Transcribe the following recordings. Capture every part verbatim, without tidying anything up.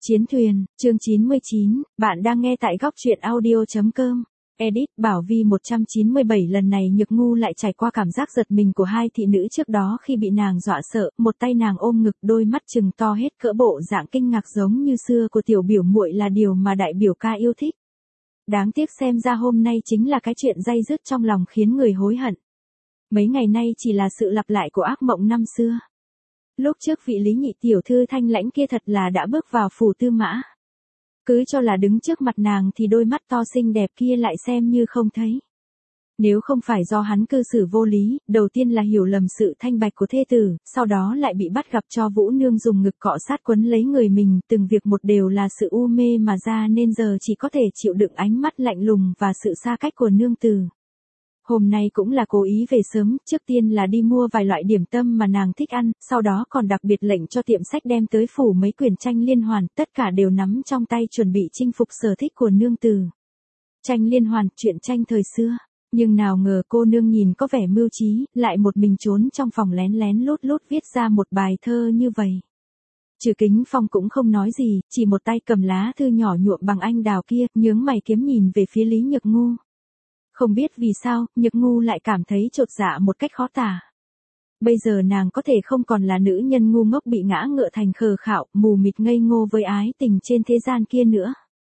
Chiến thuyền, chương chín mươi chín, bạn đang nghe tại góc truyện audio.com. Edit Bảo Vi một trăm chín mươi bảy. Lần này Nhược Ngu lại trải qua cảm giác giật mình của hai thị nữ trước đó khi bị nàng dọa sợ, một tay nàng ôm ngực, đôi mắt trừng to hết cỡ, bộ dạng kinh ngạc giống như xưa của tiểu biểu muội là điều mà đại biểu ca yêu thích. Đáng tiếc xem ra hôm nay chính là cái chuyện day dứt trong lòng khiến người hối hận. Mấy ngày nay chỉ là sự lặp lại của ác mộng năm xưa. Lúc trước vị Lý nhị tiểu thư thanh lãnh kia thật là đã bước vào phủ Tư Mã. Cứ cho là đứng trước mặt nàng thì đôi mắt to xinh đẹp kia lại xem như không thấy. Nếu không phải do hắn cư xử vô lý, đầu tiên là hiểu lầm sự thanh bạch của thê tử, sau đó lại bị bắt gặp cho Vũ Nương dùng ngực cọ sát quấn lấy người mình, từng việc một đều là sự u mê mà ra, nên giờ chỉ có thể chịu đựng ánh mắt lạnh lùng và sự xa cách của nương tử. Hôm nay cũng là cố ý về sớm, trước tiên là đi mua vài loại điểm tâm mà nàng thích ăn, sau đó còn đặc biệt lệnh cho tiệm sách đem tới phủ mấy quyển tranh liên hoàn, tất cả đều nắm trong tay chuẩn bị chinh phục sở thích của nương tử. Tranh liên hoàn, truyện tranh thời xưa, nhưng nào ngờ cô nương nhìn có vẻ mưu trí, lại một mình trốn trong phòng lén lén lút lút viết ra một bài thơ như vậy. Trừ Kính Phong cũng không nói gì, chỉ một tay cầm lá thư nhỏ nhuộm bằng anh đào kia, nhướng mày kiếm nhìn về phía Lý Nhược Ngu. Không biết vì sao, Nhược Ngu lại cảm thấy chột dạ một cách khó tả. Bây giờ nàng có thể không còn là nữ nhân ngu ngốc bị ngã ngựa thành khờ khạo, mù mịt ngây ngô với ái tình trên thế gian kia nữa.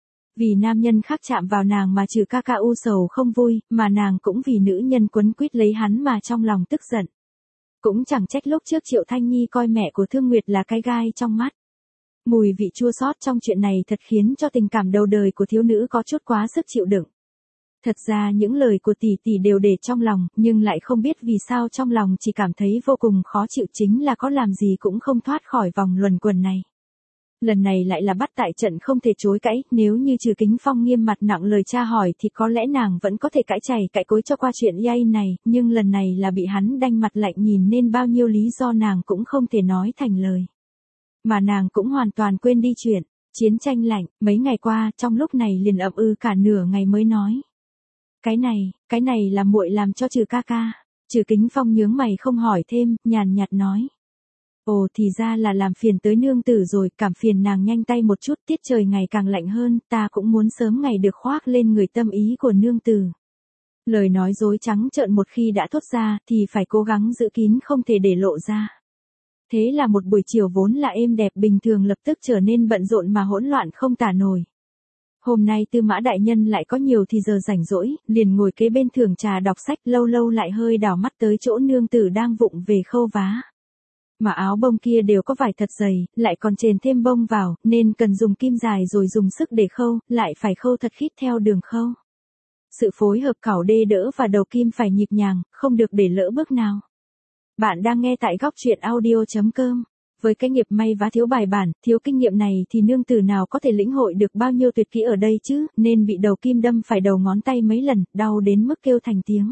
Vì nam nhân khác chạm vào nàng mà trừ ca ca u sầu không vui, mà nàng cũng vì nữ nhân quấn quýt lấy hắn mà trong lòng tức giận. Cũng chẳng trách lúc trước Triệu Thanh Nhi coi mẹ của Thương Nguyệt là cái gai trong mắt. Mùi vị chua xót trong chuyện này thật khiến cho tình cảm đầu đời của thiếu nữ có chút quá sức chịu đựng. Thật ra những lời của tỷ tỷ đều để trong lòng, nhưng lại không biết vì sao trong lòng chỉ cảm thấy vô cùng khó chịu, chính là có làm gì cũng không thoát khỏi vòng luẩn quẩn này. Lần này lại là bắt tại trận không thể chối cãi, nếu như Trừ Kính Phong nghiêm mặt nặng lời tra hỏi thì có lẽ nàng vẫn có thể cãi chày cãi cối cho qua chuyện yay này, nhưng lần này là bị hắn đanh mặt lạnh nhìn nên bao nhiêu lý do nàng cũng không thể nói thành lời. Mà nàng cũng hoàn toàn quên đi chuyện chiến tranh lạnh, mấy ngày qua, trong lúc này liền ậm ư cả nửa ngày mới nói. Cái này, cái này là muội làm cho Trừ ca ca. Trừ Kính Phong nhướng mày không hỏi thêm, nhàn nhạt nói. Ồ, thì ra là làm phiền tới nương tử rồi, cảm phiền nàng nhanh tay một chút, tiết trời ngày càng lạnh hơn, ta cũng muốn sớm ngày được khoác lên người tâm ý của nương tử. Lời nói dối trắng trợn một khi đã thốt ra thì phải cố gắng giữ kín, không thể để lộ ra. Thế là một buổi chiều vốn là êm đẹp bình thường lập tức trở nên bận rộn mà hỗn loạn không tả nổi. Hôm nay Tư Mã đại nhân lại có nhiều thì giờ rảnh rỗi, liền ngồi kế bên thưởng trà đọc sách, lâu lâu lại hơi đảo mắt tới chỗ nương tử đang vụng về khâu vá. Mà áo bông kia đều có vải thật dày, lại còn chèn thêm bông vào, nên cần dùng kim dài rồi dùng sức để khâu, lại phải khâu thật khít theo đường khâu. Sự phối hợp cảo đê đỡ và đầu kim phải nhịp nhàng, không được để lỡ bước nào. Bạn đang nghe tại góc truyện audio.com. Với cái nghiệp may vá thiếu bài bản, thiếu kinh nghiệm này thì nương tử nào có thể lĩnh hội được bao nhiêu tuyệt kỹ ở đây chứ, nên bị đầu kim đâm phải đầu ngón tay mấy lần, đau đến mức kêu thành tiếng.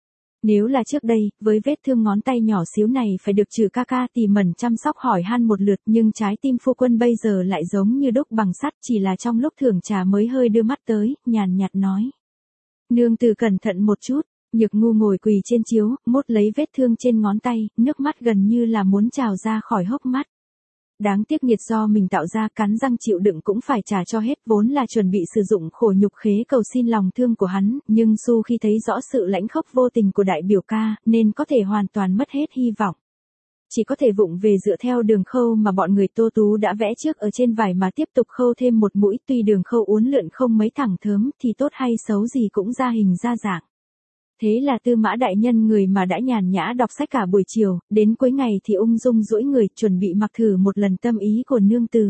Nếu là trước đây, với vết thương ngón tay nhỏ xíu này phải được Trừ ca ca tỉ mẩn chăm sóc hỏi han một lượt, nhưng trái tim phu quân bây giờ lại giống như đúc bằng sắt, chỉ là trong lúc thưởng trà mới hơi đưa mắt tới, nhàn nhạt nói. Nương tử cẩn thận một chút. Nhược Ngu ngồi quỳ trên chiếu, mốt lấy vết thương trên ngón tay, nước mắt gần như là muốn trào ra khỏi hốc mắt. Đáng tiếc nhiệt do mình tạo ra, cắn răng chịu đựng cũng phải trả cho hết, vốn là chuẩn bị sử dụng khổ nhục khế cầu xin lòng thương của hắn, nhưng Su khi thấy rõ sự lãnh khốc vô tình của đại biểu ca, nên có thể hoàn toàn mất hết hy vọng. Chỉ có thể vụng về dựa theo đường khâu mà bọn người Tô Tú đã vẽ trước ở trên vải mà tiếp tục khâu thêm một mũi, tuy đường khâu uốn lượn không mấy thẳng thớm thì tốt hay xấu gì cũng ra hình ra dạng. Thế là Tư Mã đại nhân, người mà đã nhàn nhã đọc sách cả buổi chiều, đến cuối ngày thì ung dung duỗi người, chuẩn bị mặc thử một lần tâm ý của nương tử.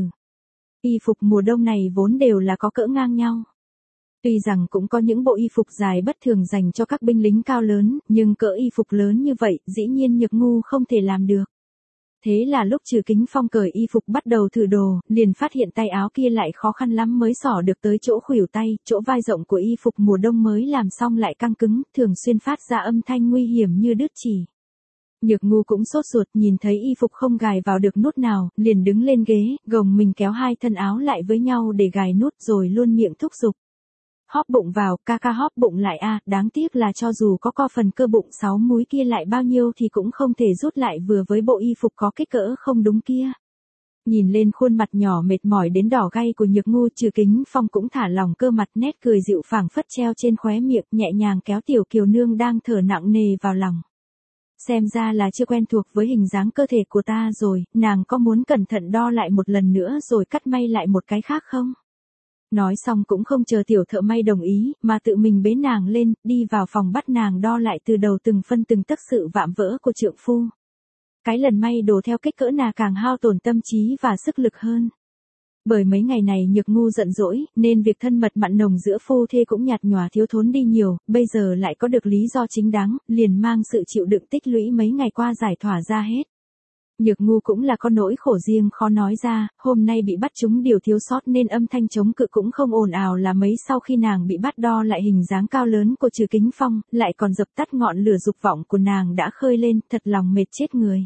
Y phục mùa đông này vốn đều là có cỡ ngang nhau. Tuy rằng cũng có những bộ y phục dài bất thường dành cho các binh lính cao lớn, nhưng cỡ y phục lớn như vậy, dĩ nhiên Nhược Ngu không thể làm được. Thế là lúc Trừ Kính Phong cởi y phục bắt đầu thử đồ, liền phát hiện tay áo kia lại khó khăn lắm mới xỏ được tới chỗ khuỷu tay, chỗ vai rộng của y phục mùa đông mới làm xong lại căng cứng, thường xuyên phát ra âm thanh nguy hiểm như đứt chỉ. Nhược Ngu cũng sốt ruột, nhìn thấy y phục không gài vào được nút nào, liền đứng lên ghế, gồng mình kéo hai thân áo lại với nhau để gài nút, rồi luôn miệng thúc giục. Hóp bụng vào, ca ca hóp bụng lại a, à, đáng tiếc là cho dù có co phần cơ bụng sáu múi kia lại bao nhiêu thì cũng không thể rút lại vừa với bộ y phục có kích cỡ không đúng kia. Nhìn lên khuôn mặt nhỏ mệt mỏi đến đỏ gay của Nhược Ngu, Trừ Kính Phong cũng thả lỏng cơ mặt, nét cười dịu phảng phất treo trên khóe miệng, nhẹ nhàng kéo tiểu kiều nương đang thở nặng nề vào lòng. Xem ra là chưa quen thuộc với hình dáng cơ thể của ta rồi, nàng có muốn cẩn thận đo lại một lần nữa rồi cắt may lại một cái khác không? Nói xong cũng không chờ tiểu thợ may đồng ý, mà tự mình bế nàng lên, đi vào phòng bắt nàng đo lại từ đầu từng phân từng tấc sự vạm vỡ của trượng phu. Cái lần may đồ theo kích cỡ nào càng hao tổn tâm trí và sức lực hơn. Bởi mấy ngày này Nhược Ngu giận dỗi, nên việc thân mật mặn nồng giữa phu thê cũng nhạt nhòa thiếu thốn đi nhiều, bây giờ lại có được lý do chính đáng, liền mang sự chịu đựng tích lũy mấy ngày qua giải tỏa ra hết. Nhược Ngu cũng là có nỗi khổ riêng khó nói ra, hôm nay bị bắt trúng điều thiếu sót nên âm thanh chống cự cũng không ồn ào là mấy. Sau khi nàng bị bắt đo lại hình dáng cao lớn của Trừ Kính Phong, lại còn dập tắt ngọn lửa dục vọng của nàng đã khơi lên, thật lòng mệt chết người.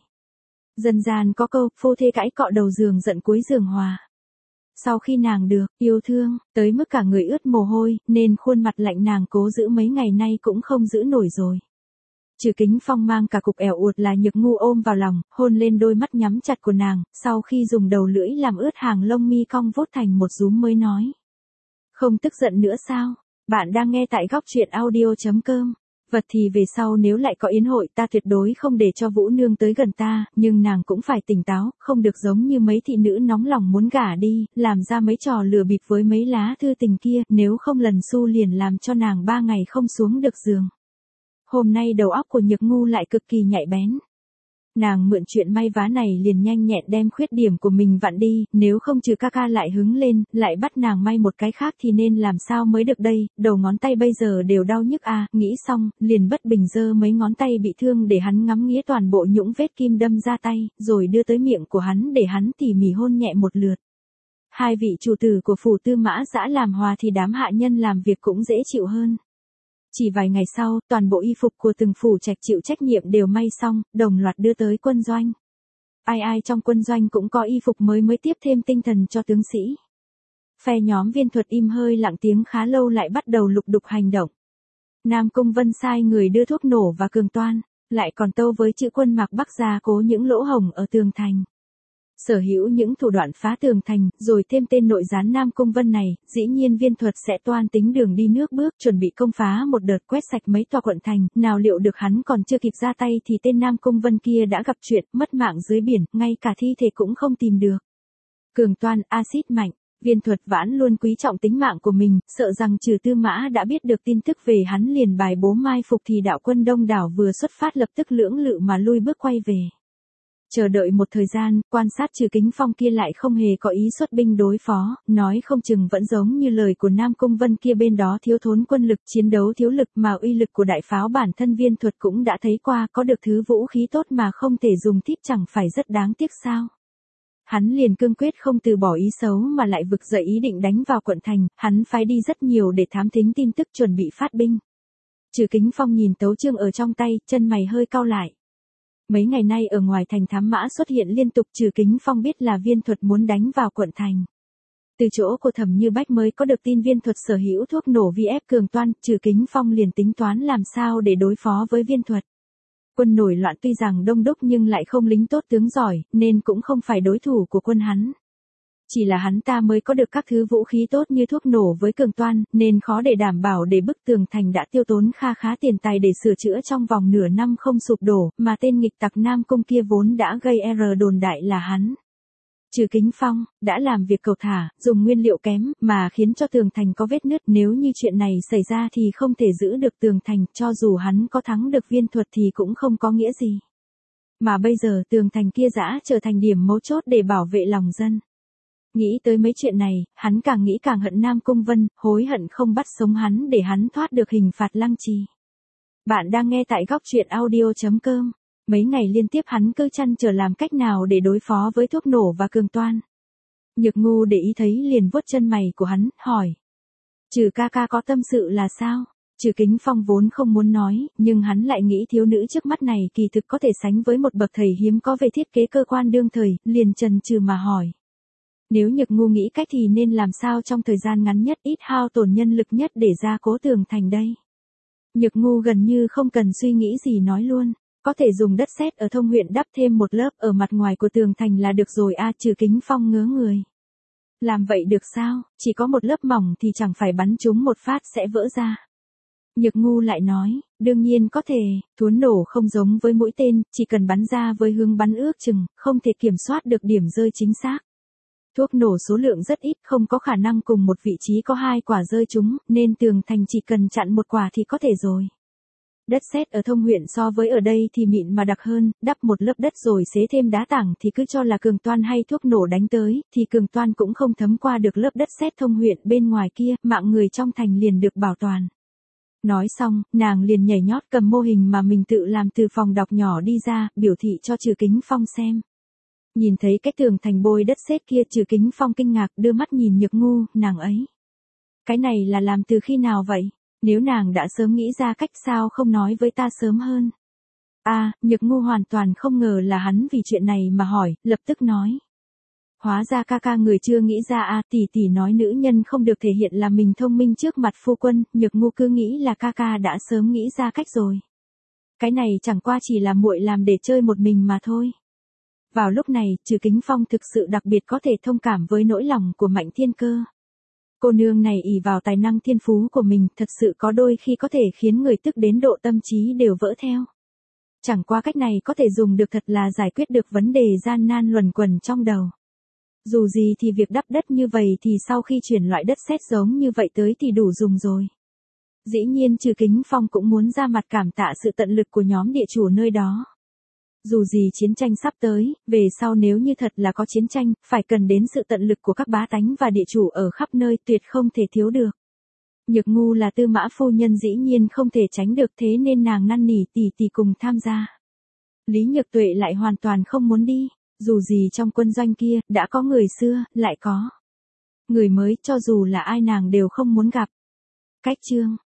Dân gian có câu, phu thê cãi cọ đầu giường giận cuối giường hòa. Sau khi nàng được yêu thương, tới mức cả người ướt mồ hôi, nên khuôn mặt lạnh nàng cố giữ mấy ngày nay cũng không giữ nổi rồi. Trừ Kính Phong mang cả cục ẻo uột là Nhược Ngu ôm vào lòng, hôn lên đôi mắt nhắm chặt của nàng, sau khi dùng đầu lưỡi làm ướt hàng lông mi cong vốt thành một rúm mới nói. Không tức giận nữa sao? Bạn đang nghe tại góc truyện audio chấm com. Vật thì về sau nếu lại có yến hội ta tuyệt đối không để cho Vũ Nương tới gần ta, nhưng nàng cũng phải tỉnh táo, không được giống như mấy thị nữ nóng lòng muốn gả đi, làm ra mấy trò lừa bịp với mấy lá thư tình kia, nếu không lần su liền làm cho nàng ba ngày không xuống được giường. Hôm nay đầu óc của Nhược Ngu lại cực kỳ nhạy bén. Nàng mượn chuyện may vá này liền nhanh nhẹn đem khuyết điểm của mình vặn đi, nếu không Trừ ca ca lại hứng lên, lại bắt nàng may một cái khác thì nên làm sao mới được đây, đầu ngón tay bây giờ đều đau nhức à, nghĩ xong, liền bất bình giơ mấy ngón tay bị thương để hắn ngắm nghía toàn bộ những vết kim đâm ra tay, rồi đưa tới miệng của hắn để hắn tỉ mỉ hôn nhẹ một lượt. Hai vị chủ tử của phủ Tư Mã Dã làm hòa thì đám hạ nhân làm việc cũng dễ chịu hơn. Chỉ vài ngày sau, toàn bộ y phục của từng phủ trạch chịu trách nhiệm đều may xong, đồng loạt đưa tới quân doanh. Ai ai trong quân doanh cũng có y phục mới mới tiếp thêm tinh thần cho tướng sĩ. Phe nhóm Viên Thuật im hơi lặng tiếng khá lâu lại bắt đầu lục đục hành động. Nam Cung Vân sai người đưa thuốc nổ và cường toan, lại còn tâu với chữ quân Mạc Bắc gia cố những lỗ hổng ở tường thành. Sở hữu những thủ đoạn phá tường thành, rồi thêm tên nội gián Nam Cung Vân này, dĩ nhiên Viên Thuật sẽ toan tính đường đi nước bước, chuẩn bị công phá một đợt quét sạch mấy tòa quận thành, nào liệu được hắn còn chưa kịp ra tay thì tên Nam Cung Vân kia đã gặp chuyện, mất mạng dưới biển, ngay cả thi thể cũng không tìm được. Cường toan, axit mạnh, Viên Thuật vãn luôn quý trọng tính mạng của mình, sợ rằng Trừ Tư Mã đã biết được tin tức về hắn liền bài bố mai phục thì đạo quân đông đảo vừa xuất phát lập tức lưỡng lự mà lui bước quay về. Chờ đợi một thời gian, quan sát Trừ Kính Phong kia lại không hề có ý xuất binh đối phó, nói không chừng vẫn giống như lời của Nam Cung Vân kia bên đó thiếu thốn quân lực chiến đấu thiếu lực mà uy lực của đại pháo bản thân Viên Thuật cũng đã thấy qua, có được thứ vũ khí tốt mà không thể dùng tiếp chẳng phải rất đáng tiếc sao. Hắn liền cương quyết không từ bỏ ý xấu mà lại vực dậy ý định đánh vào quận thành, hắn phái đi rất nhiều để thám thính tin tức chuẩn bị phát binh. Trừ Kính Phong nhìn tấu chương ở trong tay, chân mày hơi cau lại. Mấy ngày nay ở ngoài thành thám mã xuất hiện liên tục, Trừ Kính Phong biết là Viên Thuật muốn đánh vào quận thành. Từ chỗ của Thẩm Như Bách mới có được tin Viên Thuật sở hữu thuốc nổ vi ép cường toan, Trừ Kính Phong liền tính toán làm sao để đối phó với Viên Thuật. Quân nổi loạn tuy rằng đông đúc nhưng lại không lính tốt tướng giỏi, nên cũng không phải đối thủ của quân hắn. Chỉ là hắn ta mới có được các thứ vũ khí tốt như thuốc nổ với cường toan, nên khó để đảm bảo để bức tường thành đã tiêu tốn kha khá tiền tài để sửa chữa trong vòng nửa năm không sụp đổ, mà tên nghịch tặc Nam Cung kia vốn đã gây R đồn đại là hắn. Trừ Kính Phong, đã làm việc cầu thả, dùng nguyên liệu kém, mà khiến cho tường thành có vết nứt, nếu như chuyện này xảy ra thì không thể giữ được tường thành, cho dù hắn có thắng được Viên Thuật thì cũng không có nghĩa gì. Mà bây giờ tường thành kia dã trở thành điểm mấu chốt để bảo vệ lòng dân. Nghĩ tới mấy chuyện này, hắn càng nghĩ càng hận Nam Cung Vân, hối hận không bắt sống hắn để hắn thoát được hình phạt lăng trì. Bạn đang nghe tại góc truyện audio chấm com. Mấy ngày liên tiếp hắn cứ chăn trở làm cách nào để đối phó với thuốc nổ và cường toan. Nhược Ngu để ý thấy liền vuốt chân mày của hắn, hỏi. Trừ ca ca có tâm sự là sao? Trừ Kính Phong vốn không muốn nói, nhưng hắn lại nghĩ thiếu nữ trước mắt này kỳ thực có thể sánh với một bậc thầy hiếm có về thiết kế cơ quan đương thời, liền chần chừ mà hỏi. Nếu Nhược Ngu nghĩ cách thì nên làm sao trong thời gian ngắn nhất ít hao tổn nhân lực nhất để gia cố tường thành đây? Nhược Ngu gần như không cần suy nghĩ gì nói luôn. Có thể dùng đất sét ở Thông huyện đắp thêm một lớp ở mặt ngoài của tường thành là được rồi a. Trừ Kính Phong ngớ người. Làm vậy được sao, chỉ có một lớp mỏng thì chẳng phải bắn chúng một phát sẽ vỡ ra. Nhược Ngu lại nói, đương nhiên có thể, thuốc nổ không giống với mũi tên, chỉ cần bắn ra với hướng bắn ước chừng, không thể kiểm soát được điểm rơi chính xác. Thuốc nổ số lượng rất ít, không có khả năng cùng một vị trí có hai quả rơi chúng, nên tường thành chỉ cần chặn một quả thì có thể rồi. Đất sét ở Thông huyện so với ở đây thì mịn mà đặc hơn, đắp một lớp đất rồi xế thêm đá tảng thì cứ cho là cường toan hay thuốc nổ đánh tới, thì cường toan cũng không thấm qua được lớp đất sét Thông huyện bên ngoài kia, mạng người trong thành liền được bảo toàn. Nói xong, nàng liền nhảy nhót cầm mô hình mà mình tự làm từ phòng đọc nhỏ đi ra, biểu thị cho Trừ Kính Phong xem. Nhìn thấy cái tường thành bôi đất sét kia, Trừ Kính Phong kinh ngạc đưa mắt nhìn Nhược Ngu, nàng ấy. Cái này là làm từ khi nào vậy? Nếu nàng đã sớm nghĩ ra cách sao không nói với ta sớm hơn. A, à, Nhược Ngu hoàn toàn không ngờ là hắn vì chuyện này mà hỏi, lập tức nói. Hóa ra ca ca người chưa nghĩ ra a. À, tỷ tỷ nói nữ nhân không được thể hiện là mình thông minh trước mặt phu quân, Nhược Ngu cứ nghĩ là ca ca đã sớm nghĩ ra cách rồi. Cái này chẳng qua chỉ là muội làm để chơi một mình mà thôi. Vào lúc này, Trừ Kính Phong thực sự đặc biệt có thể thông cảm với nỗi lòng của Mạnh Thiên Cơ. Cô nương này ỷ vào tài năng thiên phú của mình, thật sự có đôi khi có thể khiến người tức đến độ tâm trí đều vỡ theo. Chẳng qua cách này có thể dùng được thật là giải quyết được vấn đề gian nan luẩn quẩn trong đầu. Dù gì thì việc đắp đất như vậy thì sau khi chuyển loại đất sét giống như vậy tới thì đủ dùng rồi. Dĩ nhiên Trừ Kính Phong cũng muốn ra mặt cảm tạ sự tận lực của nhóm địa chủ nơi đó. Dù gì chiến tranh sắp tới, về sau nếu như thật là có chiến tranh, phải cần đến sự tận lực của các bá tánh và địa chủ ở khắp nơi, tuyệt không thể thiếu được. Nhược Ngu là Tư Mã phu nhân dĩ nhiên không thể tránh được, thế nên nàng năn nỉ tỷ tỷ cùng tham gia. Lý Nhược Tuệ lại hoàn toàn không muốn đi, dù gì trong quân doanh kia, đã có người xưa, lại có người mới, cho dù là ai nàng đều không muốn gặp. Cách chương